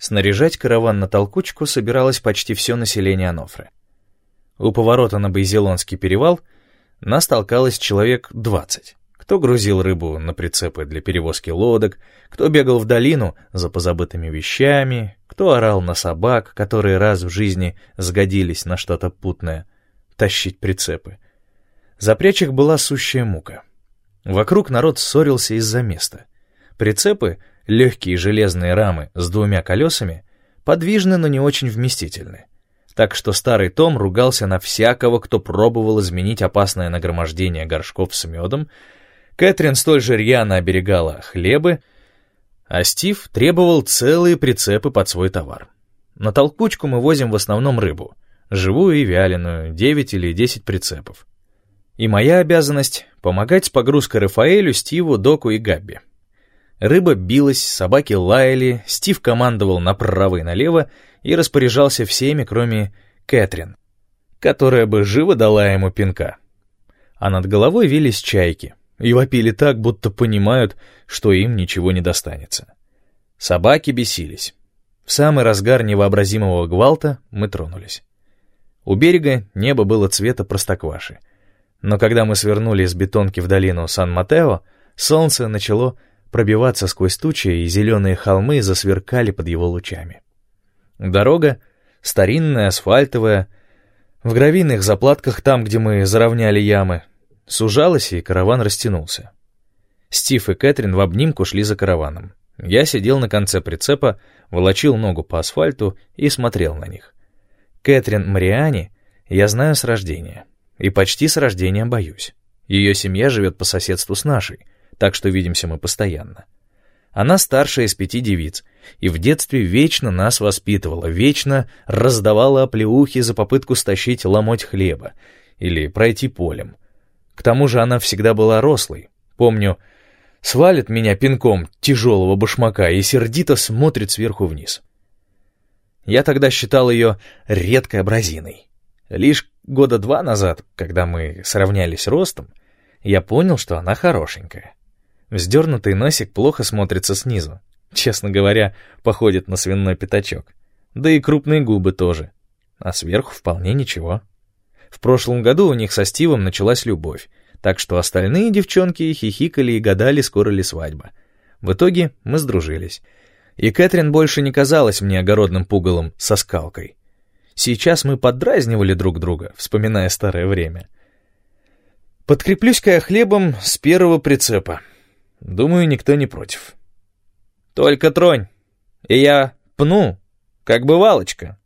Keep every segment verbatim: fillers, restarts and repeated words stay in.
Снаряжать караван на толкучку собиралось почти все население Анофры. У поворота на Байзелонский перевал нас толкалось человек двадцать. Кто грузил рыбу на прицепы для перевозки лодок, кто бегал в долину за позабытыми вещами, кто орал на собак, которые раз в жизни сгодились на что-то путное, тащить прицепы. Запрячь их была сущая мука. Вокруг народ ссорился из-за места. Прицепы, легкие железные рамы с двумя колесами, подвижны, но не очень вместительны. Так что старый Том ругался на всякого, кто пробовал изменить опасное нагромождение горшков с медом. Кэтрин столь же рьяно оберегала хлебы, а Стив требовал целые прицепы под свой товар. На толкучку мы возим в основном рыбу, живую и вяленую, девять или десять прицепов. И моя обязанность — помогать с погрузкой Рафаэлю, Стиву, Доку и Габби. Рыба билась, собаки лаяли, Стив командовал направо и налево и распоряжался всеми, кроме Кэтрин, которая бы живо дала ему пинка. А над головой вились чайки и вопили так, будто понимают, что им ничего не достанется. Собаки бесились. В самый разгар невообразимого гвалта мы тронулись. У берега небо было цвета простокваши, но когда мы свернули с бетонки в долину Сан-Матео, солнце начало пробиваться сквозь тучи, и зеленые холмы засверкали под его лучами. Дорога, старинная, асфальтовая, в гравийных заплатках там, где мы заровняли ямы, сужалась, и караван растянулся. Стив и Кэтрин в обнимку шли за караваном. Я сидел на конце прицепа, волочил ногу по асфальту и смотрел на них. Кэтрин Мариани я знаю с рождения, и почти с рождения боюсь. Ее семья живет по соседству с нашей, так что видимся мы постоянно. Она старшая из пяти девиц, и в детстве вечно нас воспитывала, вечно раздавала оплеухи за попытку стащить ломоть хлеба или пройти полем. К тому же она всегда была рослой. Помню, свалит меня пинком тяжелого башмака и сердито смотрит сверху вниз. Я тогда считал ее редкой абразиной. Лишь года два назад, когда мы сравнялись ростом, я понял, что она хорошенькая. Вздернутый носик плохо смотрится снизу. Честно говоря, походит на свиной пятачок. Да и крупные губы тоже. А сверху вполне ничего. В прошлом году у них со Стивом началась любовь, так что остальные девчонки хихикали и гадали, скоро ли свадьба. В итоге мы сдружились. И Кэтрин больше не казалась мне огородным пугалом со скалкой. Сейчас мы поддразнивали друг друга, вспоминая старое время. Подкреплюсь-ка я хлебом с первого прицепа. Думаю, никто не против. Только тронь, и я пну, как бывалочка.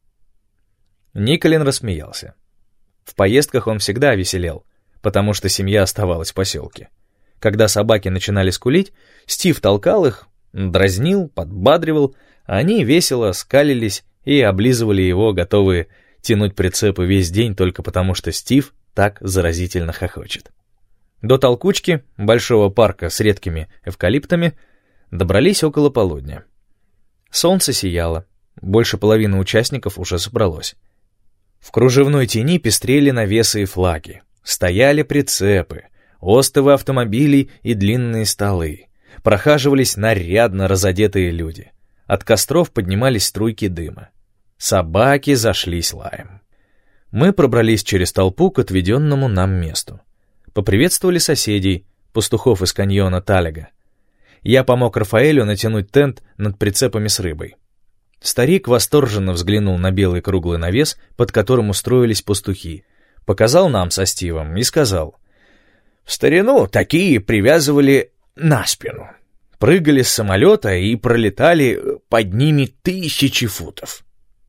Николин рассмеялся. В поездках он всегда веселел, потому что семья оставалась в поселке. Когда собаки начинали скулить, Стив толкал их, дразнил, подбадривал, а они весело скалились и облизывали его, готовые тянуть прицепы весь день только потому, что Стив так заразительно хохочет. До толкучки, большого парка с редкими эвкалиптами, добрались около полудня. Солнце сияло, больше половины участников уже собралось. В кружевной тени пестрели навесы и флаги, стояли прицепы, остовы автомобилей и длинные столы, прохаживались нарядно разодетые люди. От костров поднимались струйки дыма. Собаки зашлись лаем. Мы пробрались через толпу к отведенному нам месту. Поприветствовали соседей, пастухов из каньона Талега. Я помог Рафаэлю натянуть тент над прицепами с рыбой. Старик восторженно взглянул на белый круглый навес, под которым устроились пастухи, показал нам со Стивом и сказал: «В старину такие привязывали на спину, прыгали с самолета и пролетали под ними тысячи футов».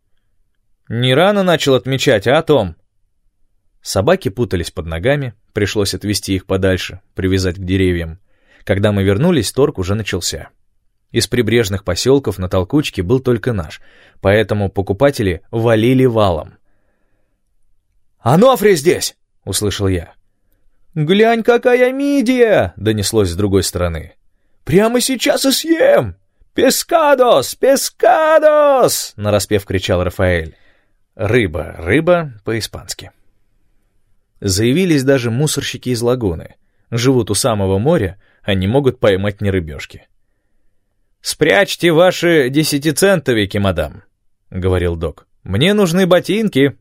«Не рано начал отмечать, а, Том?» Собаки путались под ногами, пришлось отвести их подальше, привязать к деревьям. Когда мы вернулись, торг уже начался. Из прибрежных поселков на толкучке был только наш, поэтому покупатели валили валом. «Анофри здесь!» — услышал я. «Глянь, какая мидия!» — донеслось с другой стороны. «Прямо сейчас и съем! Пескадос! Пескадос!» — нараспев кричал Рафаэль. «Рыба, рыба» по-испански. Заявились даже мусорщики из лагуны. Живут у самого моря, а не могут поймать ни рыбешки. «Спрячьте ваши десятицентовики, мадам», — говорил док. «Мне нужны ботинки,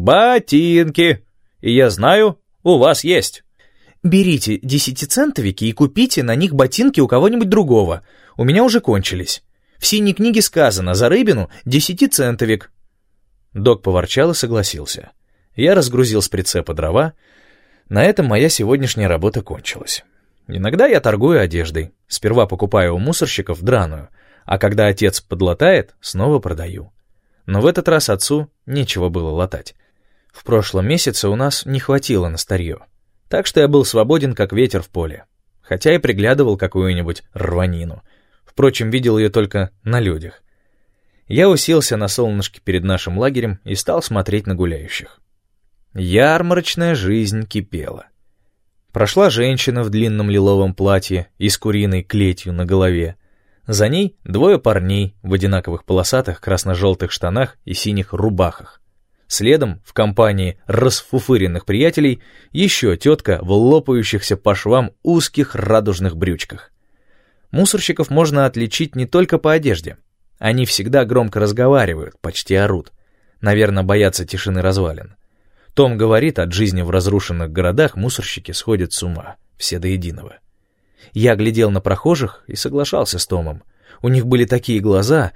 ботинки, и я знаю, у вас есть». «Берите десятицентовики и купите на них ботинки у кого-нибудь другого. У меня уже кончились. В синей книге сказано, за рыбину десятицентовик». Док поворчал и согласился. Я разгрузил с прицепа дрова. На этом моя сегодняшняя работа кончилась. Иногда я торгую одеждой. Сперва покупаю у мусорщиков драную, а когда отец подлатает, снова продаю. Но в этот раз отцу нечего было латать. В прошлом месяце у нас не хватило на старье. Так что я был свободен, как ветер в поле. Хотя и приглядывал какую-нибудь рванину. Впрочем, видел ее только на людях. Я уселся на солнышке перед нашим лагерем и стал смотреть на гуляющих. Ярмарочная жизнь кипела. Прошла женщина в длинном лиловом платье и с куриной клетью на голове. За ней двое парней в одинаковых полосатых красно-желтых штанах и синих рубахах. Следом, в компании расфуфыренных приятелей, еще тетка в лопающихся по швам узких радужных брючках. Мусорщиков можно отличить не только по одежде. Они всегда громко разговаривают, почти орут. Наверное, боятся тишины развалин. Том говорит, от жизни в разрушенных городах мусорщики сходят с ума, все до единого. Я глядел на прохожих и соглашался с Томом. У них были такие глаза,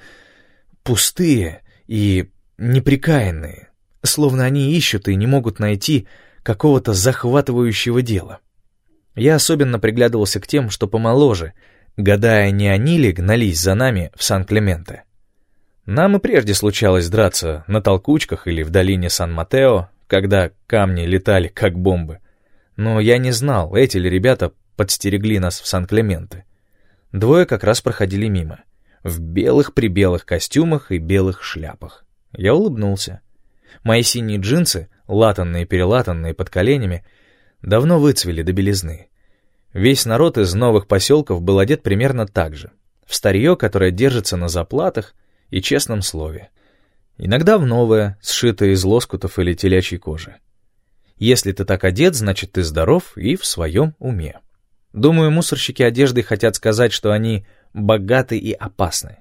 пустые и неприкаянные, словно они ищут и не могут найти какого-то захватывающего дела. Я особенно приглядывался к тем, что помоложе, гадая, не они ли гнались за нами в Сан-Клементе. Нам и прежде случалось драться на толкучках или в долине Сан-Матео, когда камни летали как бомбы. Но я не знал, эти ли ребята подстерегли нас в Сан-Клементе. Двое как раз проходили мимо, в белых-прибелых костюмах и белых шляпах. Я улыбнулся. Мои синие джинсы, латанные-перелатанные под коленями, давно выцвели до белизны. Весь народ из новых поселков был одет примерно так же, в старье, которое держится на заплатах и честном слове. Иногда в новое, сшитое из лоскутов или телячьей кожи. Если ты так одет, значит ты здоров и в своем уме. Думаю, мусорщики одежды хотят сказать, что они богаты и опасны.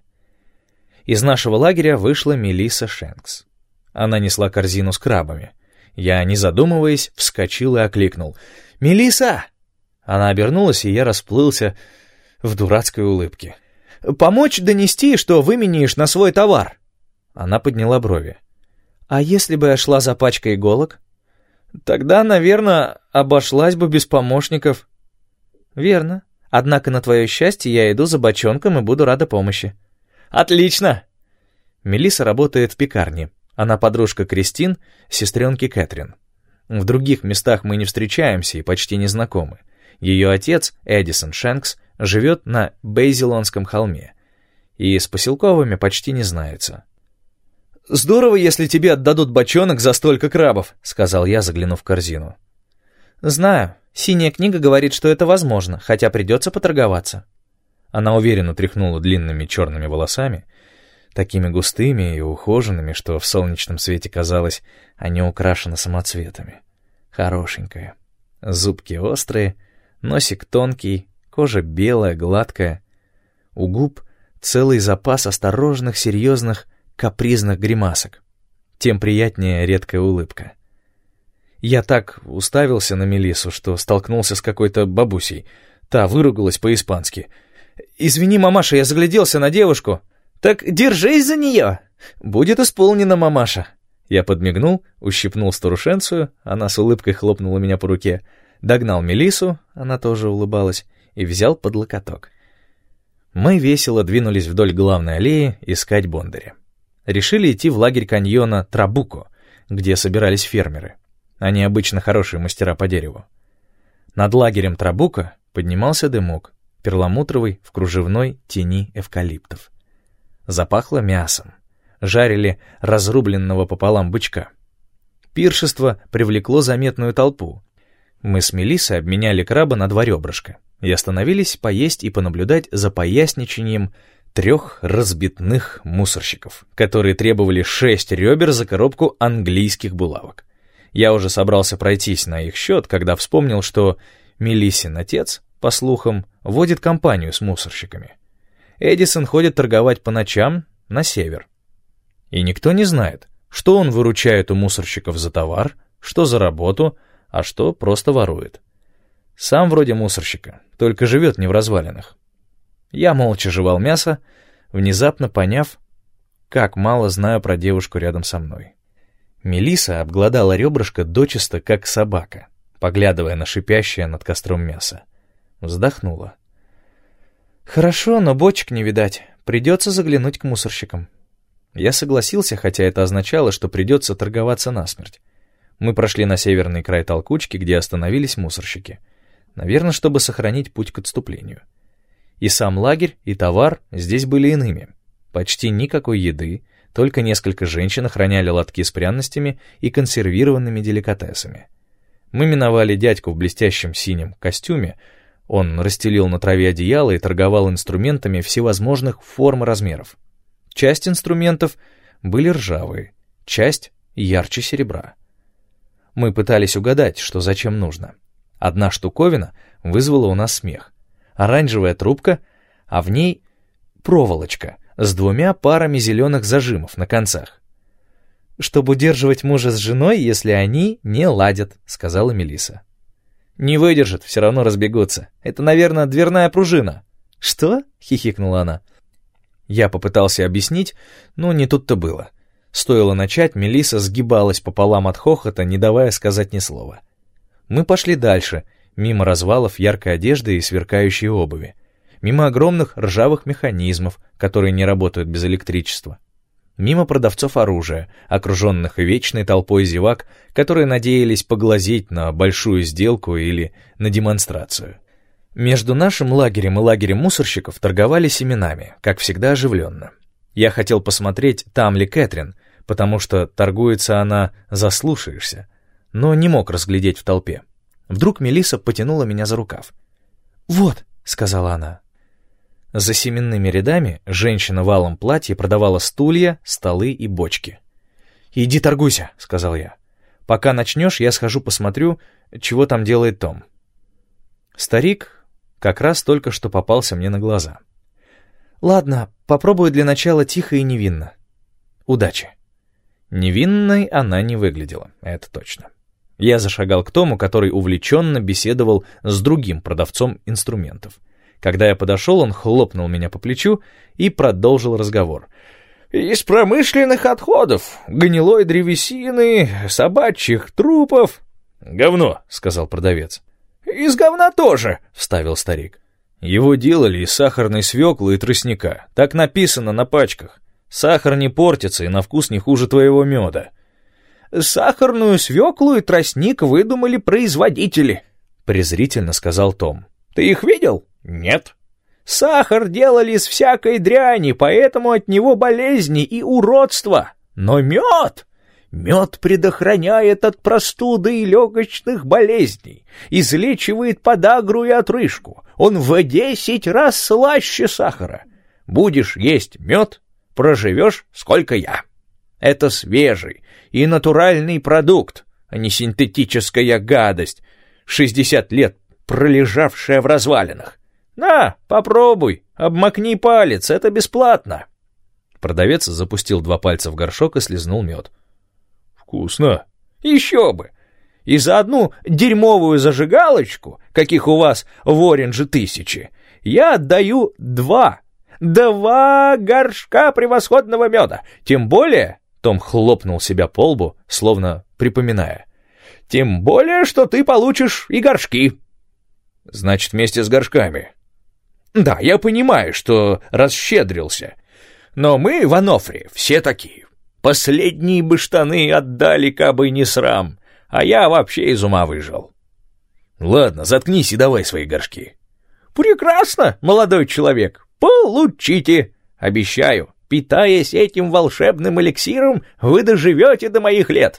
Из нашего лагеря вышла Мелисса Шенкс. Она несла корзину с крабами. Я, не задумываясь, вскочил и окликнул: «Мелисса!» Она обернулась, и я расплылся в дурацкой улыбке. «Помочь донести, что выменяешь на свой товар?» Она подняла брови. «А если бы я шла за пачкой иголок?» «Тогда, наверное, обошлась бы без помощников». «Верно. Однако, на твое счастье, я иду за бочонком и буду рада помощи». «Отлично!» Мелисса работает в пекарне. Она подружка Кристин, сестренки Кэтрин. В других местах мы не встречаемся и почти не знакомы. Ее отец, Эдисон Шенкс, живет на Бейзилонском холме и с поселковыми почти не знается. «Здорово, если тебе отдадут бочонок за столько крабов», — сказал я, заглянув в корзину. «Знаю. Синяя книга говорит, что это возможно, хотя придется поторговаться». Она уверенно тряхнула длинными черными волосами, такими густыми и ухоженными, что в солнечном свете казалось, они украшены самоцветами. Хорошенькая. Зубки острые, носик тонкий, кожа белая, гладкая. У губ целый запас осторожных, серьезных, капризных гримасок. Тем приятнее редкая улыбка. Я так уставился на Мелиссу, что столкнулся с какой-то бабусей. Та выругалась по-испански. «Извини, мамаша, я загляделся на девушку». «Так держись за нее!» «Будет исполнено, мамаша». Я подмигнул, ущипнул старушенцию, она с улыбкой хлопнула меня по руке, догнал Мелиссу, она тоже улыбалась, и взял под локоток. Мы весело двинулись вдоль главной аллеи искать бондаря. Решили идти в лагерь каньона Трабуко, где собирались фермеры. Они обычно хорошие мастера по дереву. Над лагерем Трабуко поднимался дымок, перламутровый в кружевной тени эвкалиптов. Запахло мясом. Жарили разрубленного пополам бычка. Пиршество привлекло заметную толпу. Мы с Мелиссой обменяли краба на два ребрышка и остановились поесть и понаблюдать за поясничанием трех разбитных мусорщиков, которые требовали шесть ребер за коробку английских булавок. Я уже собрался пройтись на их счет, когда вспомнил, что Мелиссин отец, по слухам, водит компанию с мусорщиками. Эдисон ходит торговать по ночам на север. И никто не знает, что он выручает у мусорщиков за товар, что за работу, а что просто ворует. Сам вроде мусорщика, только живет не в развалинах. Я молча жевал мясо, внезапно поняв, как мало знаю про девушку рядом со мной. Мелисса обглодала ребрышко дочисто, как собака, поглядывая на шипящее над костром мясо. Вздохнула. «Хорошо, но бочек не видать. Придется заглянуть к мусорщикам». Я согласился, хотя это означало, что придется торговаться насмерть. Мы прошли на северный край толкучки, где остановились мусорщики. Наверное, чтобы сохранить путь к отступлению. И сам лагерь, и товар здесь были иными. Почти никакой еды, только несколько женщин охраняли лотки с пряностями и консервированными деликатесами. Мы миновали дядьку в блестящем синем костюме. Он расстелил на траве одеяло и торговал инструментами всевозможных форм и размеров. Часть инструментов были ржавые, часть ярче серебра. Мы пытались угадать, что зачем нужно. Одна штуковина вызвала у нас смех. Оранжевая трубка, а в ней проволочка с двумя парами зеленых зажимов на концах. «Чтобы удерживать мужа с женой, если они не ладят», — сказала Мелисса. «Не выдержат, все равно разбегутся. Это, наверное, дверная пружина». «Что?» — хихикнула она. Я попытался объяснить, но не тут-то было. Стоило начать, Мелисса сгибалась пополам от хохота, не давая сказать ни слова. Мы пошли дальше, мимо развалов яркой одежды и сверкающей обуви, мимо огромных ржавых механизмов, которые не работают без электричества, мимо продавцов оружия, окруженных вечной толпой зевак, которые надеялись поглазеть на большую сделку или на демонстрацию. Между нашим лагерем и лагерем мусорщиков торговали семенами, как всегда оживленно. Я хотел посмотреть, там ли Кэтрин, потому что торгуется она заслушаешься, но не мог разглядеть в толпе. Вдруг Мелисса потянула меня за рукав. «Вот», — сказала она. За семенными рядами женщина в алом платье продавала стулья, столы и бочки. «Иди торгуйся», — сказал я. «Пока начнешь, я схожу посмотрю, чего там делает Том». Старик как раз только что попался мне на глаза. «Ладно, попробую для начала тихо и невинно. Удачи». Невинной она не выглядела, это точно. Я зашагал к Тому, который увлеченно беседовал с другим продавцом инструментов. Когда я подошел, он хлопнул меня по плечу и продолжил разговор. «Из промышленных отходов, гнилой древесины, собачьих трупов...» «Говно», — сказал продавец. «Из говна тоже», — вставил старик. «Его делали из сахарной свеклы и тростника. Так написано на пачках. Сахар не портится и на вкус не хуже твоего меда». «Сахарную свеклу и тростник выдумали производители», — презрительно сказал Том. «Ты их видел?» «Нет». «Сахар делали из всякой дряни, поэтому от него болезни и уродства. Но мед... Мед предохраняет от простуды и легочных болезней, излечивает подагру и отрыжку. Он в десять раз слаще сахара. Будешь есть мед, проживешь, сколько я. Это свежий и натуральный продукт, а не синтетическая гадость, шестьдесят лет пролежавшая в развалинах. На, попробуй, обмакни палец, это бесплатно». Продавец запустил два пальца в горшок и слизнул мед. «Вкусно». «Еще бы! И за одну дерьмовую зажигалочку, каких у вас в Ориндже тысячи, я отдаю два, два горшка превосходного меда. Тем более...» Том хлопнул себя по лбу, словно припоминая. «Тем более, что ты получишь и горшки». «Значит, вместе с горшками». «Да, я понимаю, что расщедрился. Но мы в Анофре все такие. Последние бы штаны отдали, кабы не срам, а я вообще из ума выжил». «Ладно, заткнись и давай свои горшки». «Прекрасно, молодой человек, получите. Обещаю, питаясь этим волшебным эликсиром, вы доживете до моих лет».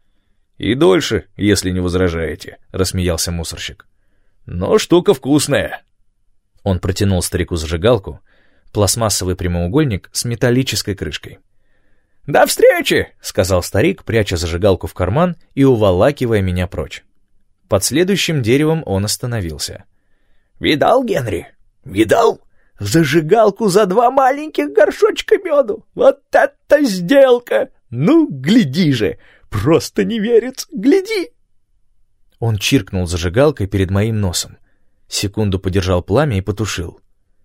«И дольше, если не возражаете», — рассмеялся мусорщик. «Но штука вкусная». Он протянул старику зажигалку, пластмассовый прямоугольник с металлической крышкой. «До встречи!» — сказал старик, пряча зажигалку в карман и уволакивая меня прочь. Под следующим деревом он остановился. «Видал, Генри? Видал? Зажигалку за два маленьких горшочка меду! Вот это сделка! Ну, гляди же! Просто не верится! Гляди!» Он чиркнул зажигалкой перед моим носом. Секунду подержал пламя и потушил.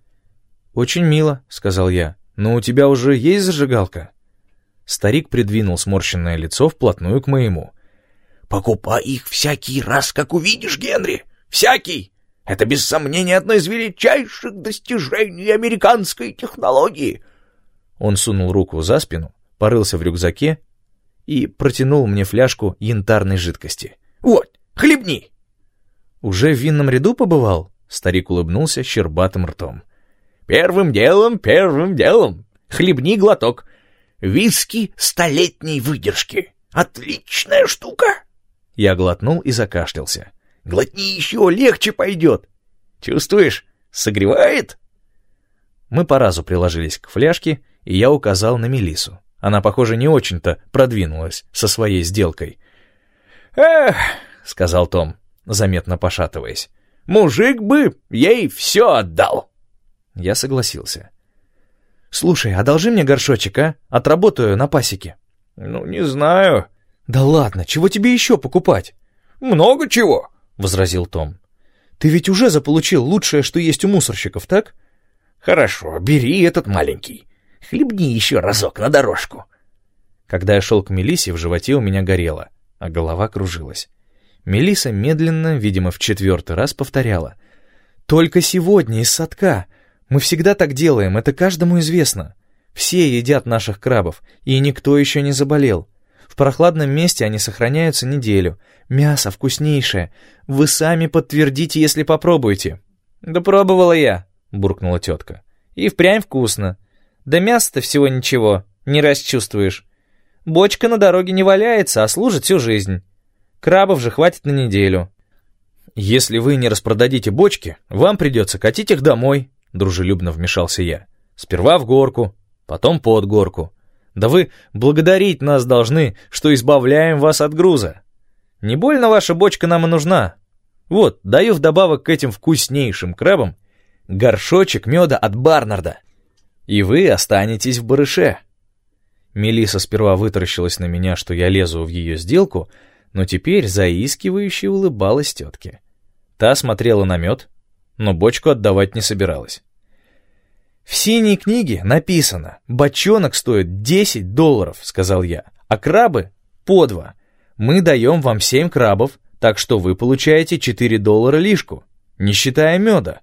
«Очень мило», — сказал я. «Но у тебя уже есть зажигалка?» Старик придвинул сморщенное лицо вплотную к моему. «Покупай их всякий раз, как увидишь, Генри! Всякий! Это, без сомнения, одно из величайших достижений американской технологии!» Он сунул руку за спину, порылся в рюкзаке и протянул мне фляжку янтарной жидкости. «Вот, хлебни!» «Уже в винном ряду побывал?» Старик улыбнулся щербатым ртом. «Первым делом, первым делом! Хлебни глоток! Виски столетней выдержки! Отличная штука!» Я глотнул и закашлялся. «Глотни еще, легче пойдет! Чувствуешь, согревает?» Мы по разу приложились к фляжке, и я указал на Мелиссу. Она, похоже, не очень-то продвинулась со своей сделкой. «Эх», — сказал Том, заметно пошатываясь, «мужик бы ей все отдал». Я согласился. «Слушай, одолжи мне горшочек, а? Отработаю на пасеке». «Ну, не знаю». «Да ладно, чего тебе еще покупать?» «Много чего», — возразил Том. «Ты ведь уже заполучил лучшее, что есть у мусорщиков, так?» «Хорошо, бери этот маленький. Хлебни еще разок на дорожку». Когда я шел к Мелиссе, в животе у меня горело, а голова кружилась. Мелисса медленно, видимо, в четвертый раз повторяла. «Только сегодня из садка. Мы всегда так делаем, это каждому известно. Все едят наших крабов, и никто еще не заболел. В прохладном месте они сохраняются неделю. Мясо вкуснейшее. Вы сами подтвердите, если попробуете». «Да пробовала я», — буркнула тетка. «И впрямь вкусно. Да мясо-то всего ничего, не расчувствуешь. Бочка на дороге не валяется, а служит всю жизнь. Крабов же хватит на неделю». «Если вы не распродадите бочки, вам придется катить их домой», — дружелюбно вмешался я. «Сперва в горку, потом под горку. Да вы благодарить нас должны, что избавляем вас от груза. Не больно ваша бочка нам и нужна. Вот, даю вдобавок к этим вкуснейшим крабам горшочек меда от Барнарда. И вы останетесь в барыше». Мелисса сперва вытаращилась на меня, что я лезу в ее сделку, но теперь заискивающе улыбалась тетке. Та смотрела на мед, но бочку отдавать не собиралась. «В синей книге написано, бочонок стоит десять долларов», — сказал я, «а крабы — по два. Мы даем вам семь крабов, так что вы получаете четыре доллара лишку, не считая меда».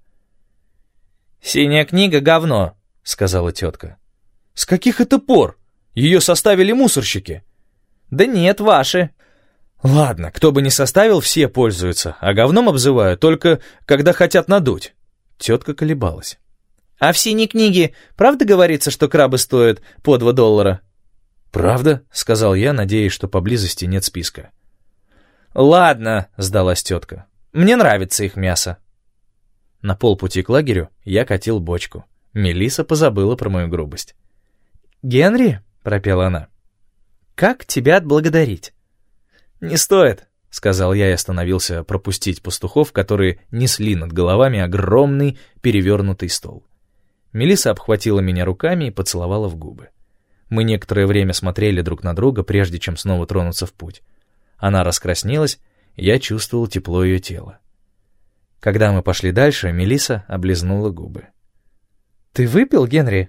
«Синяя книга — говно», — сказала тетка. «С каких это пор? Ее составили мусорщики». «Да нет, ваши». «Ладно, кто бы ни составил, все пользуются, а говном обзывают только, когда хотят надуть». Тетка колебалась. «А в синей книге правда говорится, что крабы стоят по два доллара?» «Правда», — сказал я, надеясь, что поблизости нет списка. «Ладно», — сдалась тетка, — «мне нравится их мясо». На полпути к лагерю я катил бочку. Мелисса позабыла про мою грубость. «Генри», — пропела она, — «как тебя отблагодарить?» «Не стоит», — сказал я и остановился пропустить пастухов, которые несли над головами огромный перевернутый стол. Мелисса обхватила меня руками и поцеловала в губы. Мы некоторое время смотрели друг на друга, прежде чем снова тронуться в путь. Она раскраснелась, я чувствовал тепло ее тела. Когда мы пошли дальше, Мелисса облизнула губы. «Ты выпил, Генри?»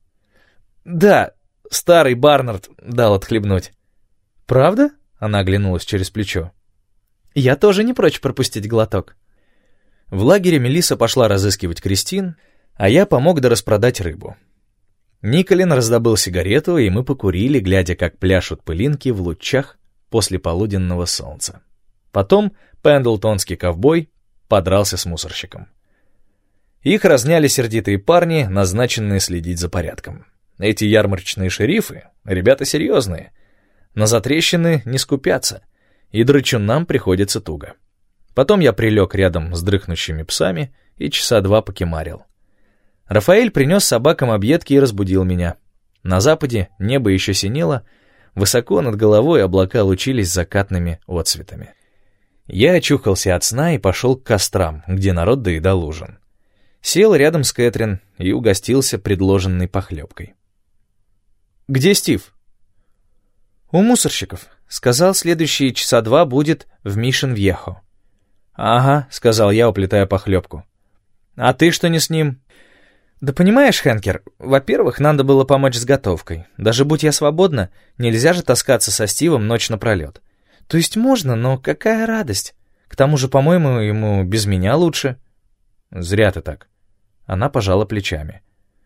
«Да, старый Барнард дал отхлебнуть». «Правда?» — она оглянулась через плечо. «Я тоже не прочь пропустить глоток». В лагере Мелисса пошла разыскивать Кристин, а я помог дораспродать рыбу. Николин раздобыл сигарету, и мы покурили, глядя, как пляшут пылинки в лучах после полуденного солнца. Потом пендлтонский ковбой подрался с мусорщиком. Их разняли сердитые парни, назначенные следить за порядком. Эти ярмарочные шерифы — ребята серьезные. На затрещины не скупятся, и драчунам приходится туго. Потом я прилег рядом с дрыхнущими псами и часа два покемарил. Рафаэль принес собакам объедки и разбудил меня. На западе небо еще синело, высоко над головой облака лучились закатными отсветами. Я очухался от сна и пошел к кострам, где народ доедал ужин. Сел рядом с Кэтрин и угостился предложенной похлебкой. «Где Стив?» «У мусорщиков. Сказал, следующие часа два будет в Мишен-Вьехо». «Ага», — сказал я, уплетая похлебку. «А ты что не с ним?» «Да понимаешь, Хэнкер, во-первых, надо было помочь с готовкой. Даже будь я свободна, нельзя же таскаться со Стивом ночь напролет. То есть можно, но какая радость. К тому же, по-моему, ему без меня лучше». «Зря ты так». Она пожала плечами.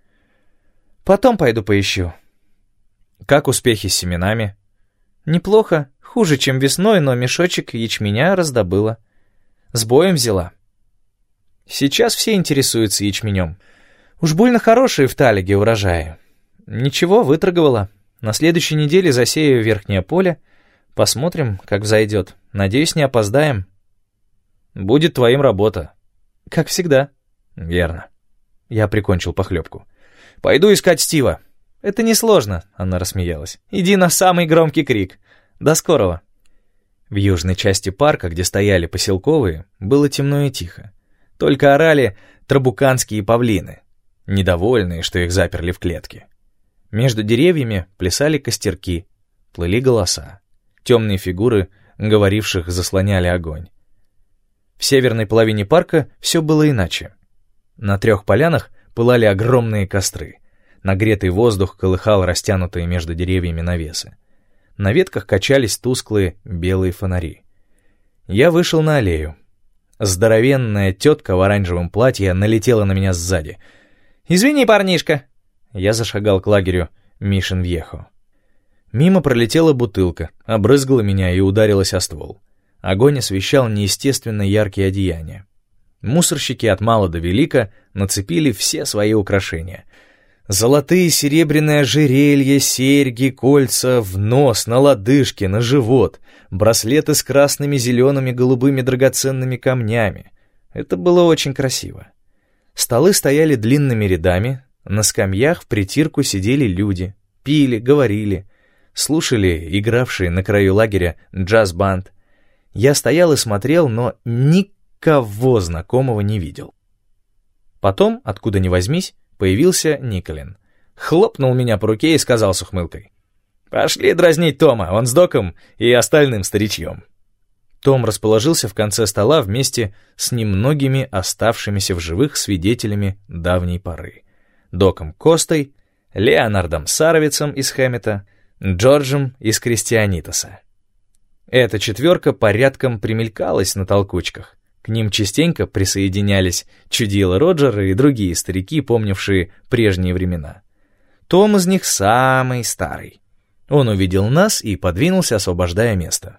«Потом пойду поищу». «Как успехи с семенами?» «Неплохо. Хуже, чем весной, но мешочек ячменя раздобыла. С боем взяла. Сейчас все интересуются ячменем. Уж больно хорошие в Талиге урожаи. Ничего, выторговала. На следующей неделе засею верхнее поле. Посмотрим, как взойдет. Надеюсь, не опоздаем». «Будет твоим работа». «Как всегда». «Верно». Я прикончил похлебку. «Пойду искать Стива». «Это несложно», — она рассмеялась. «Иди на самый громкий крик. До скорого». В южной части парка, где стояли поселковые, было темно и тихо. Только орали трабуканские павлины, недовольные, что их заперли в клетке. Между деревьями плясали костерки, плыли голоса. Темные фигуры говоривших заслоняли огонь. В северной половине парка все было иначе. На трех полянах пылали огромные костры. Нагретый воздух колыхал растянутые между деревьями навесы. На ветках качались тусклые белые фонари. Я вышел на аллею. Здоровенная тетка в оранжевом платье налетела на меня сзади. «Извини, парнишка!» Я зашагал к лагерю Мишен-Вьехо. Мимо пролетела бутылка, обрызгала меня и ударилась о ствол. Огонь освещал неестественно яркие одеяния. Мусорщики от мала до велика нацепили все свои украшения. Золотые и серебряные ожерелья, серьги, кольца в нос, на лодыжки, на живот, браслеты с красными, зелеными, голубыми драгоценными камнями. Это было очень красиво. Столы стояли длинными рядами, на скамьях в притирку сидели люди, пили, говорили, слушали игравшие на краю лагеря джаз-банд. Я стоял и смотрел, но никого знакомого не видел. Потом, откуда ни возьмись, появился Николин. Хлопнул меня по руке и сказал с ухмылкой: «Пошли дразнить Тома, он с Доком и остальным старичьем». Том расположился в конце стола вместе с немногими оставшимися в живых свидетелями давней поры. Доком Костой, Леонардом Саровицем из Хэммета, Джорджем из Кристианитоса. Эта четверка порядком примелькалась на толкучках. К ним частенько присоединялись чудила Роджер и другие старики, помнившие прежние времена. Том из них самый старый. Он увидел нас и подвинулся, освобождая место.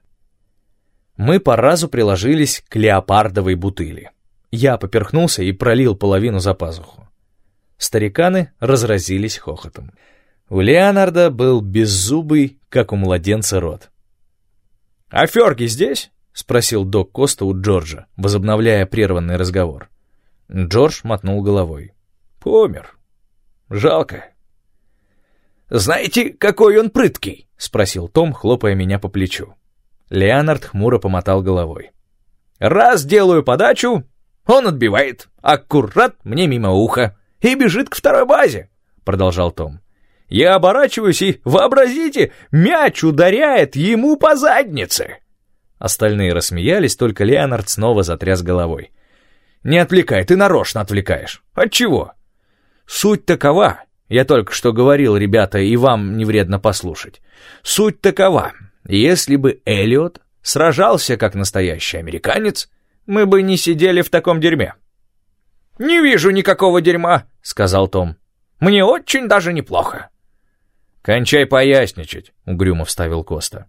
Мы по разу приложились к леопардовой бутыли. Я поперхнулся и пролил половину за пазуху. Стариканы разразились хохотом. У Леонарда был беззубый, как у младенца, рот. «А Ферги здесь?» — спросил док Коста у Джорджа, возобновляя прерванный разговор. Джордж мотнул головой. «Помер. Жалко». «Знаете, какой он прыткий?» — спросил Том, хлопая меня по плечу. Леонард хмуро помотал головой. «Раз делаю подачу, он отбивает, аккурат мне мимо уха, и бежит к второй базе», — продолжал Том. «Я оборачиваюсь, и, вообразите, мяч ударяет ему по заднице». Остальные рассмеялись, только Леонард снова затряс головой. «Не отвлекай, ты нарочно отвлекаешь. Отчего?» «Суть такова, я только что говорил, ребята, и вам не вредно послушать. Суть такова, если бы Эллиот сражался как настоящий американец, мы бы не сидели в таком дерьме». «Не вижу никакого дерьма», — сказал Том. «Мне очень даже неплохо». «Кончай поясничать», — угрюмо вставил Коста.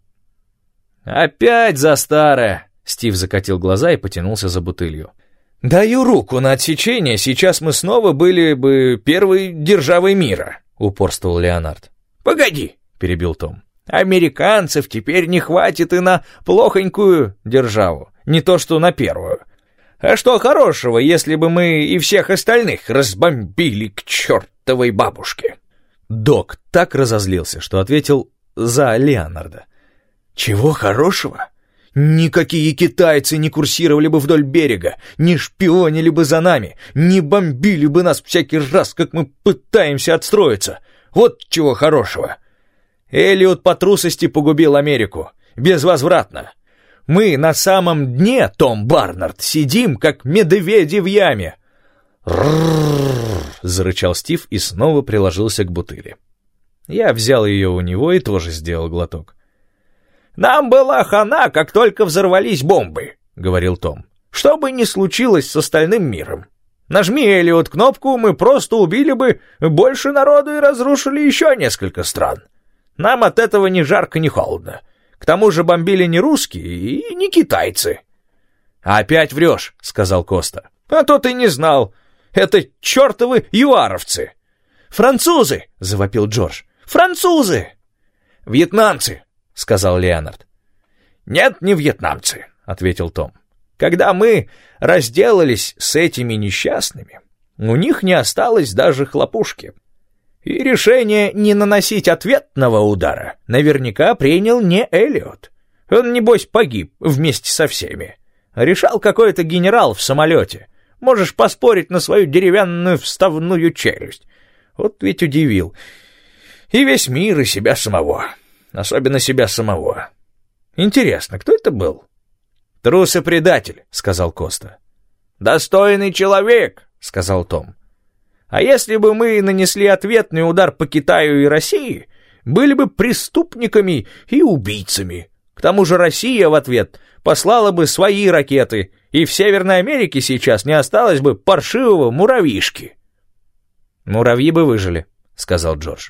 «Опять за старое!» — Стив закатил глаза и потянулся за бутылью. «Даю руку на отсечение, сейчас мы снова были бы первой державой мира», — упорствовал Леонард. «Погоди», — перебил Том. «Американцев теперь не хватит и на плохонькую державу, не то что на первую. А что хорошего, если бы мы и всех остальных разбомбили к чертовой бабушке?» Док так разозлился, что ответил за Леонарда. «Чего хорошего? Никакие китайцы не курсировали бы вдоль берега, не шпионили бы за нами, не бомбили бы нас всякий раз, как мы пытаемся отстроиться. Вот чего хорошего. Эллиот по трусости погубил Америку. Безвозвратно. Мы на самом дне, Том Барнард, сидим, как медведи в яме. «Рррррр!» — зарычал Стив и снова приложился к бутыли. Я взял ее у него и тоже сделал глоток. «Нам была хана, как только взорвались бомбы», — говорил Том. «Что бы ни случилось с остальным миром. Нажми, Эллиот, кнопку, мы просто убили бы больше народу и разрушили еще несколько стран. Нам от этого ни жарко, ни холодно. К тому же бомбили не русские и не китайцы». «Опять врешь», — сказал Коста. «А то ты не знал. Это чертовы юаровцы». «Французы!» — завопил Джордж. «Французы!» «Вьетнамцы!» — сказал Леонард. «Нет, не вьетнамцы», — ответил Том. «Когда мы разделались с этими несчастными, у них не осталось даже хлопушки. И решение не наносить ответного удара наверняка принял не Эллиот. Он, небось, погиб вместе со всеми. Решал какой-то генерал в самолете. Можешь поспорить на свою деревянную вставную челюсть. Вот ведь удивил. И весь мир, и себя самого. Особенно себя самого. Интересно, кто это был?» «Трус и предатель», — сказал Коста. «Достойный человек», — сказал Том. «А если бы мы нанесли ответный удар по Китаю и России, были бы преступниками и убийцами. К тому же Россия в ответ послала бы свои ракеты, и в Северной Америке сейчас не осталось бы паршивого муравьишки». «Муравьи бы выжили», — сказал Джордж.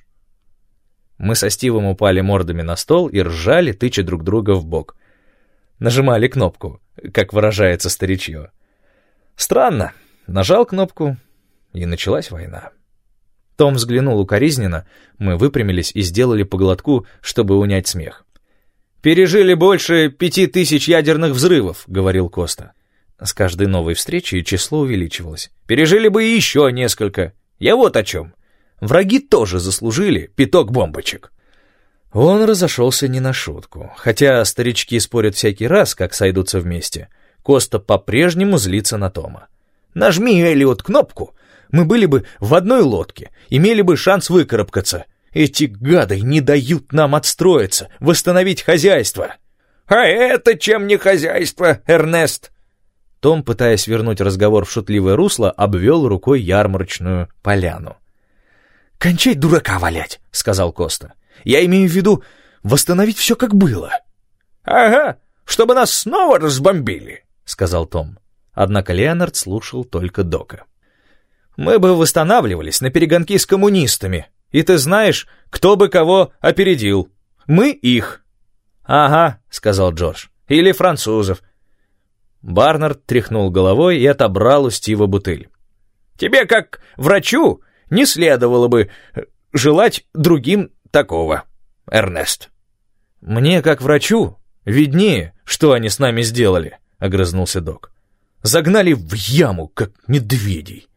Мы со Стивом упали мордами на стол и ржали, тыча друг друга в бок. Нажимали кнопку, как выражается старичье. Странно. Нажал кнопку, и началась война. Том взглянул укоризненно, мы выпрямились и сделали по глотку, чтобы унять смех. «Пережили больше пяти тысяч ядерных взрывов», — говорил Коста. С каждой новой встречей число увеличивалось. «Пережили бы еще несколько. Я вот о чем. Враги тоже заслужили пяток бомбочек». Он разошелся не на шутку. Хотя старички спорят всякий раз, как сойдутся вместе, Коста по-прежнему злится на Тома. «Нажми, Эллиот, кнопку, мы были бы в одной лодке, имели бы шанс выкарабкаться. Эти гады не дают нам отстроиться, восстановить хозяйство». «А это чем не хозяйство, Эрнест?» Том, пытаясь вернуть разговор в шутливое русло, обвел рукой ярмарочную поляну. «Кончай дурака валять», — сказал Коста. «Я имею в виду восстановить все как было». «Ага, чтобы нас снова разбомбили», — сказал Том. Однако Леонард слушал только Дока. «Мы бы восстанавливались на перегонки с коммунистами, и ты знаешь, кто бы кого опередил. Мы их». «Ага», — сказал Джордж, — «или французов». Барнард тряхнул головой и отобрал у Стива бутыль. «Тебе, как врачу, не следовало бы желать другим такого, Эрнест». «Мне, как врачу, виднее, что они с нами сделали», — огрызнулся Док. «Загнали в яму, как медведей».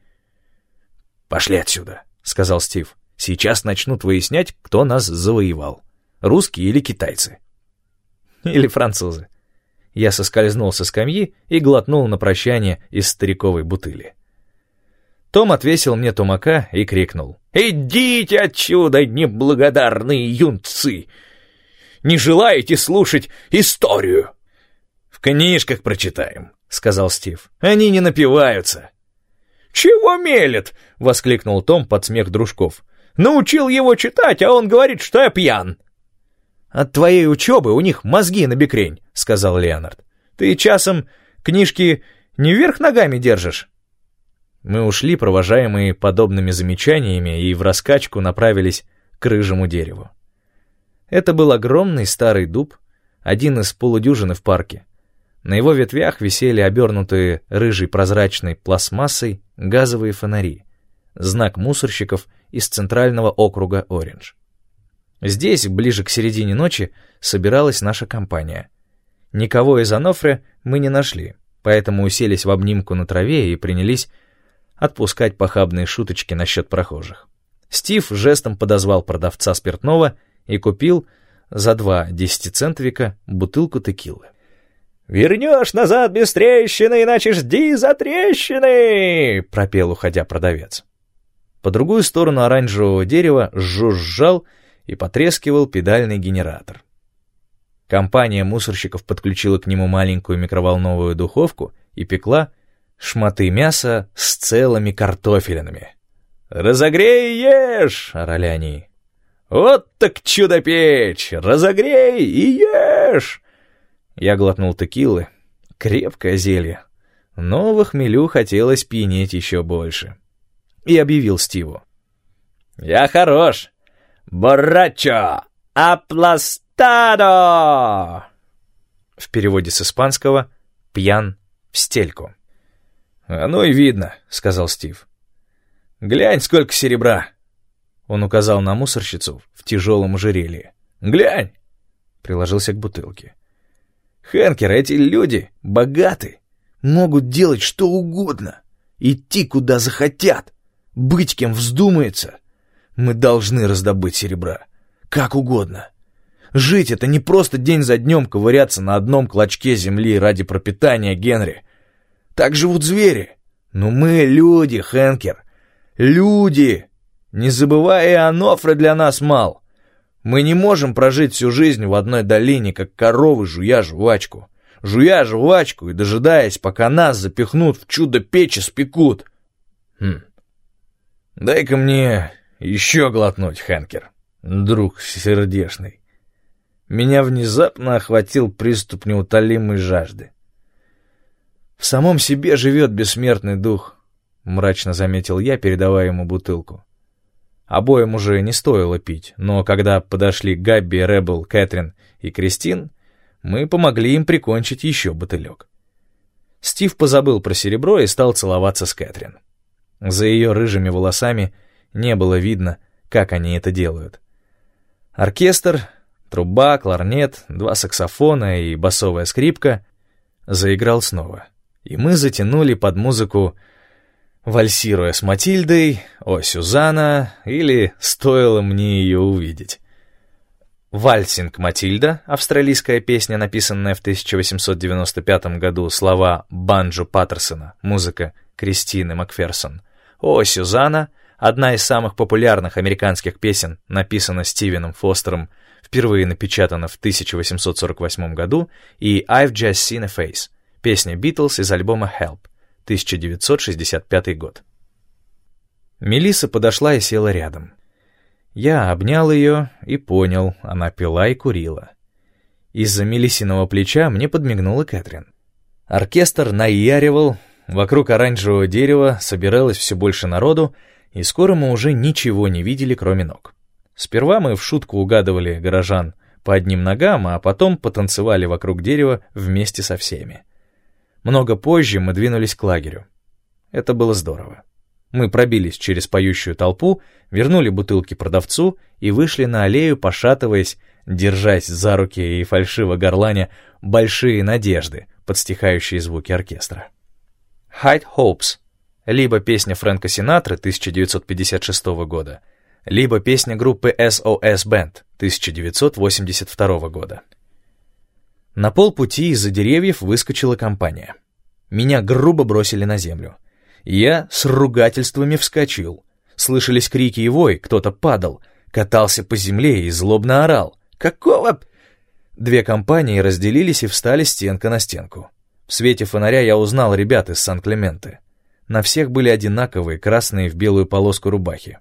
«Пошли отсюда», — сказал Стив. «Сейчас начнут выяснять, кто нас завоевал. Русские или китайцы?» «Или французы». Я соскользнул со скамьи и глотнул на прощание из стариковой бутыли. Том отвесил мне тумака и крикнул: «Идите отсюда, неблагодарные юнцы! Не желаете слушать историю?» «В книжках прочитаем», — сказал Стив. «Они не напиваются». «Чего мелет?» — воскликнул Том под смех дружков. «Научил его читать, а он говорит, что я пьян». «От твоей учебы у них мозги набекрень», — сказал Леонард. «Ты часом книжки не вверх ногами держишь?» Мы ушли, провожаемые подобными замечаниями, и в раскачку направились к рыжему дереву. Это был огромный старый дуб, один из полудюжины в парке. На его ветвях висели обернутые рыжей прозрачной пластмассой газовые фонари, знак мусорщиков из центрального округа Ориндж. Здесь, ближе к середине ночи, собиралась наша компания. Никого из Анофре мы не нашли, поэтому уселись в обнимку на траве и принялись отпускать похабные шуточки насчет прохожих. Стив жестом подозвал продавца спиртного и купил за два десятицентовика бутылку текилы. «Вернешь назад без трещины, иначе жди за трещины!» — пропел, уходя, продавец. По другую сторону оранжевого дерева жужжал и потрескивал педальный генератор. Компания мусорщиков подключила к нему маленькую микроволновую духовку и пекла шматы мяса с целыми картофелинами. «Разогрей и ешь!» — орали они. «Вот так чудо-печь! Разогрей и ешь!» Я глотнул текилы. Крепкое зелье. Но в хмелю хотелось пьянеть еще больше. И объявил Стиву. «Я хорош! Боррачо! Апластадо!» В переводе с испанского «пьян в стельку». «Оно и видно», — сказал Стив. «Глянь, сколько серебра!» Он указал на мусорщицу в тяжелом ожерелье. «Глянь!» — приложился к бутылке. «Хэнкер, эти люди богаты, могут делать что угодно, идти куда захотят, быть кем вздумается. Мы должны раздобыть серебра, как угодно. Жить — это не просто день за днем ковыряться на одном клочке земли ради пропитания, Генри. Так живут звери. Но мы люди, Хэнкер, люди. Не забывай, и Анофре для нас мал. Мы не можем прожить всю жизнь в одной долине, как коровы, жуя жвачку. Жуя жвачку и дожидаясь, пока нас запихнут в чудо-печь и спекут. Хм. Дай-ка мне еще глотнуть, Хэнкер, друг сердечный. Меня внезапно охватил приступ неутолимой жажды. В самом себе живет бессмертный дух, мрачно заметил я, передавая ему бутылку. Обоим уже не стоило пить, но когда подошли Габби, Ребел, Кэтрин и Кристин, мы помогли им прикончить еще бутылек. Стив позабыл про серебро и стал целоваться с Кэтрин. За ее рыжими волосами не было видно, как они это делают. Оркестр, труба, кларнет, два саксофона и басовая скрипка заиграл снова, и мы затянули под музыку «Вальсируя с Матильдой», «О, Сюзанна» или «Стоило мне ее увидеть». «Вальсинг Матильда» — австралийская песня, написанная в тысяча восемьсот девяносто пятом году, слова Банджо Паттерсона, музыка Кристины Макферсон. «О, Сюзанна» — одна из самых популярных американских песен, написана Стивеном Фостером, впервые напечатана в тысяча восемьсот сорок восьмом году, и «I've Just Seen a Face» — песня Битлз из альбома «Help», тысяча девятьсот шестьдесят пятый год. Мелисса подошла и села рядом. Я обнял ее и понял, она пила и курила. Из-за Мелиссиного плеча мне подмигнула Кэтрин. Оркестр наяривал, вокруг оранжевого дерева собиралось все больше народу, и скоро мы уже ничего не видели, кроме ног. Сперва мы в шутку угадывали горожан по одним ногам, а потом потанцевали вокруг дерева вместе со всеми. Много позже мы двинулись к лагерю. Это было здорово. Мы пробились через поющую толпу, вернули бутылки продавцу и вышли на аллею, пошатываясь, держась за руки и фальшиво горланя большие надежды, под стихающие звуки оркестра. «High Hopes» — либо песня Фрэнка Синатры тысяча девятьсот пятьдесят шестого года, либо песня группы эс о эс Band тысяча девятьсот восемьдесят второго года. На полпути из-за деревьев выскочила компания. Меня грубо бросили на землю. Я с ругательствами вскочил. Слышались крики и вой, кто-то падал, катался по земле и злобно орал. «Какого...» Две компании разделились и встали стенка на стенку. В свете фонаря я узнал ребят из Сан-Клементе. На всех были одинаковые, красные в белую полоску рубахи.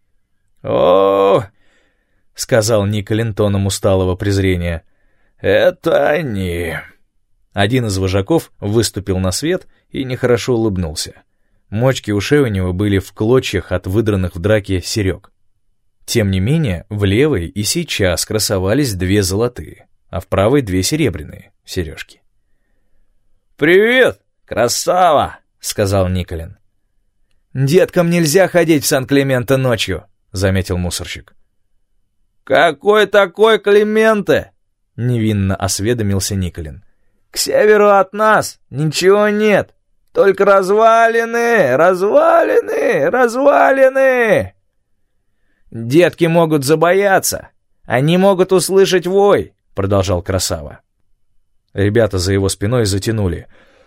«О, — сказал Николин тоном усталого презрения, — это они!» Один из вожаков выступил на свет и нехорошо улыбнулся. Мочки ушей у него были в клочьях от выдранных в драке серег. Тем не менее, в левой и сейчас красовались две золотые, а в правой две серебряные сережки. «Привет, красава!» — сказал Николин. «Деткам нельзя ходить в Сан-Клементе ночью», — заметил мусорщик. «Какой такой Клементе?» — невинно осведомился Николин. «К северу от нас ничего нет, только развалины, развалины, развалины!» «Детки могут забояться, они могут услышать вой», — продолжал красава. Ребята за его спиной затянули.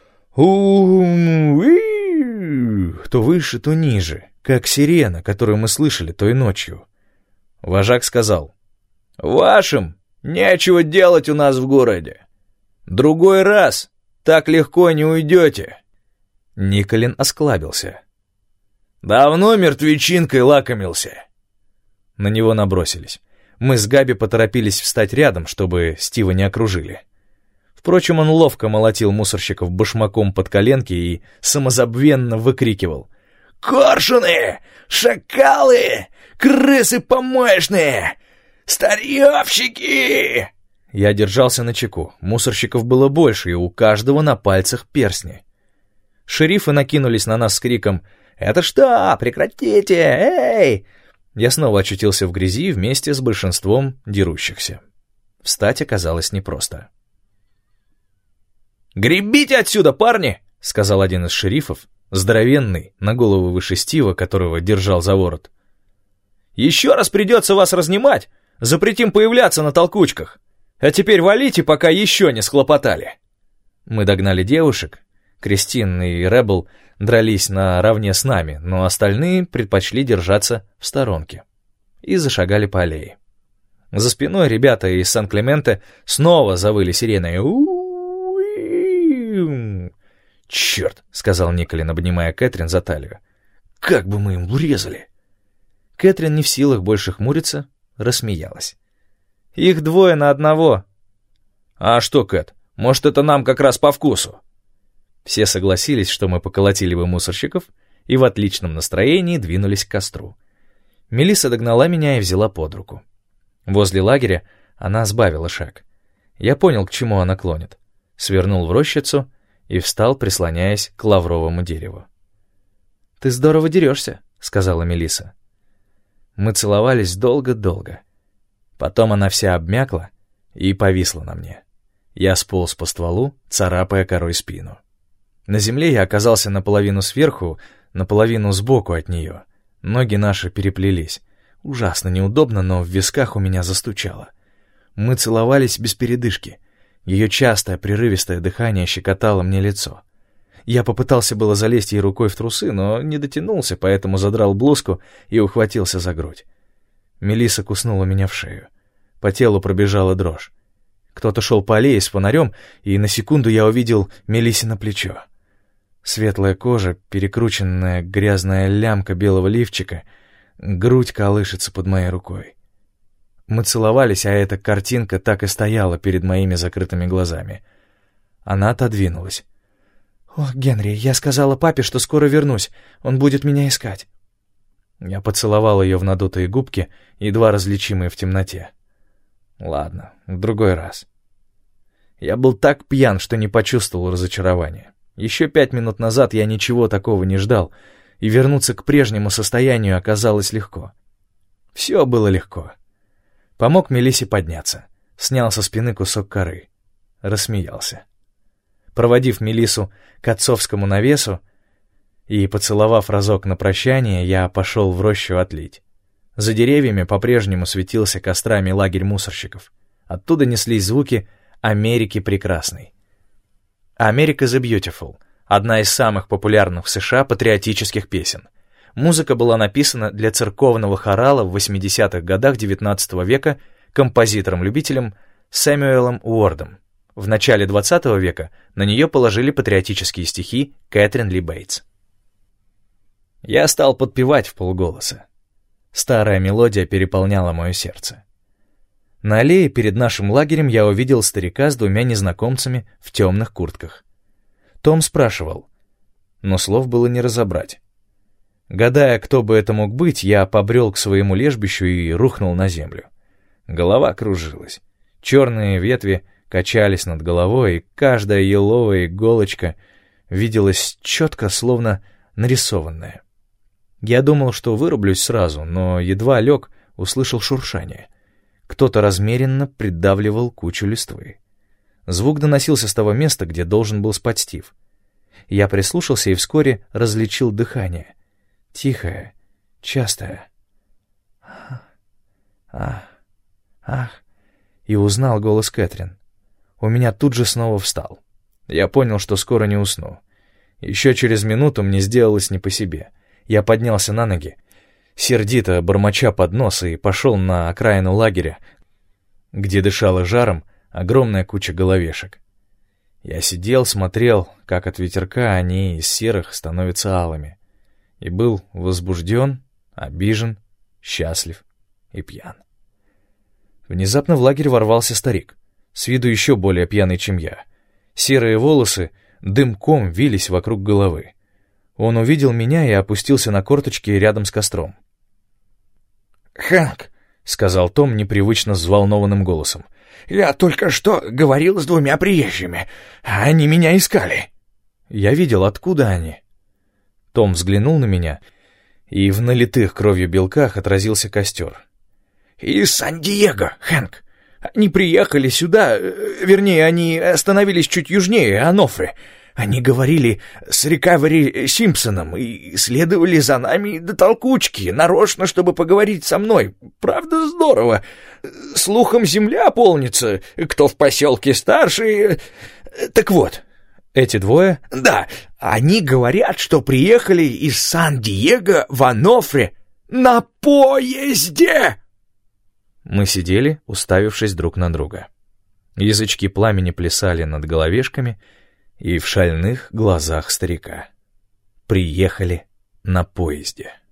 У-у-у-у-у, то выше, то ниже, как сирена, которую мы слышали той ночью. Вожак сказал: «Вашим нечего делать у нас в городе. Другой раз так легко не уйдете». Николин осклабился. «Давно мертвечинкой лакомился». На него набросились. Мы с Габи поторопились встать рядом, чтобы Стива не окружили. Впрочем, он ловко молотил мусорщиков башмаком под коленки и самозабвенно выкрикивал: «Коршуны! Шакалы! Крысы помоечные! Старьевщики!» Я держался начеку. Мусорщиков было больше, и у каждого на пальцах перстни. Шерифы накинулись на нас с криком: «Это что? Прекратите! Эй!» Я снова очутился в грязи вместе с большинством дерущихся. Встать оказалось непросто. «Гребите отсюда, парни!» — сказал один из шерифов, здоровенный, на голову выше Стива, которого держал за ворот. «Еще раз придется вас разнимать, запретим появляться на толкучках. А теперь валите, пока еще не схлопотали». Мы догнали девушек. Кристин и Ребел дрались наравне с нами, но остальные предпочли держаться в сторонке и зашагали по аллее. За спиной ребята из Сан-Клементе снова завыли сиреной. «Черт!» — сказал Николин, обнимая Кэтрин за талию. «Как бы мы им урезали!» Кэтрин, не в силах больше хмуриться, рассмеялась. «Их двое на одного». «А что, Кэт, может, это нам как раз по вкусу?» Все согласились, что мы поколотили бы мусорщиков, и в отличном настроении двинулись к костру. Мелисса догнала меня и взяла под руку. Возле лагеря она сбавила шаг. Я понял, к чему она клонит. Свернул в рощицу и встал, прислоняясь к лавровому дереву. «Ты здорово дерешься», — сказала Мелисса. Мы целовались долго-долго. Потом она вся обмякла и повисла на мне. Я сполз по стволу, царапая корой спину. На земле я оказался наполовину сверху, наполовину сбоку от нее. Ноги наши переплелись. Ужасно неудобно, но в висках у меня застучало. Мы целовались без передышки. Ее частое, прерывистое дыхание щекотало мне лицо. Я попытался было залезть ей рукой в трусы, но не дотянулся, поэтому задрал блузку и ухватился за грудь. Мелисса куснула меня в шею. По телу пробежала дрожь. Кто-то шел по аллее с фонарем, и на секунду я увидел Мелиссино плечо. Светлая кожа, перекрученная грязная лямка белого лифчика, грудь колышется под моей рукой. Мы целовались, а эта картинка так и стояла перед моими закрытыми глазами. Она отодвинулась. «О, Генри, я сказала папе, что скоро вернусь, он будет меня искать». Я поцеловал ее в надутые губки, едва различимые в темноте. Ладно, в другой раз. Я был так пьян, что не почувствовал разочарования. Еще пять минут назад я ничего такого не ждал, и вернуться к прежнему состоянию оказалось легко. Все было легко. Помог Мелиссе подняться, снял со спины кусок коры, рассмеялся. Проводив Мелиссу к отцовскому навесу и поцеловав разок на прощание, я пошел в рощу отлить. За деревьями по-прежнему светился кострами лагерь мусорщиков. Оттуда неслись звуки «Америки прекрасной». «America the Beautiful» — одна из самых популярных в США патриотических песен. Музыка была написана для церковного хорала в восьмидесятых годах девятнадцатого века композитором-любителем Сэмюэлом Уордом. В начале двадцатого века на нее положили патриотические стихи Кэтрин Ли Бейтс. Я стал подпевать вполголоса. Старая мелодия переполняла мое сердце. На аллее перед нашим лагерем я увидел старика с двумя незнакомцами в темных куртках. Том спрашивал, но слов было не разобрать. Гадая, кто бы это мог быть, я побрел к своему лежбищу и рухнул на землю. Голова кружилась. Черные ветви качались над головой, и каждая еловая иголочка виделась четко, словно нарисованная. Я думал, что вырублюсь сразу, но едва лег, услышал шуршание. Кто-то размеренно придавливал кучу листвы. Звук доносился с того места, где должен был спать Стив. Я прислушался и вскоре различил дыхание. Тихое, частое. Ах, ах, и узнал голос Кэтрин. у меня тут же снова встал. Я понял, что скоро не усну. Еще через минуту мне сделалось не по себе. Я поднялся на ноги, сердито бормоча под нос, и пошел на окраину лагеря, где дышала жаром огромная куча головешек. Я сидел, смотрел, как от ветерка они из серых становятся алыми, и был возбужден, обижен, счастлив и пьян. Внезапно в лагерь ворвался старик, с виду еще более пьяный, чем я. Серые волосы дымком вились вокруг головы. Он увидел меня и опустился на корточки рядом с костром. «Хэнк», — сказал Том непривычно взволнованным голосом, — «я только что говорил с двумя приезжими. Они меня искали». Я видел, откуда они. Том взглянул на меня, и в налитых кровью белках отразился костер. «Из Сан-Диего, Хэнк. Они приехали сюда, вернее, они остановились чуть южнее Анофры. Они говорили с Рикавери Симпсоном и следовали за нами до толкучки, нарочно, чтобы поговорить со мной. Правда, здорово. Слухом земля полнится, кто в поселке старший. Так вот, эти двое? Да, они говорят, что приехали из Сан-Диего в Анофре на поезде!» Мы сидели, уставившись друг на друга. Язычки пламени плясали над головешками и в шальных глазах старика. Приехали на поезде.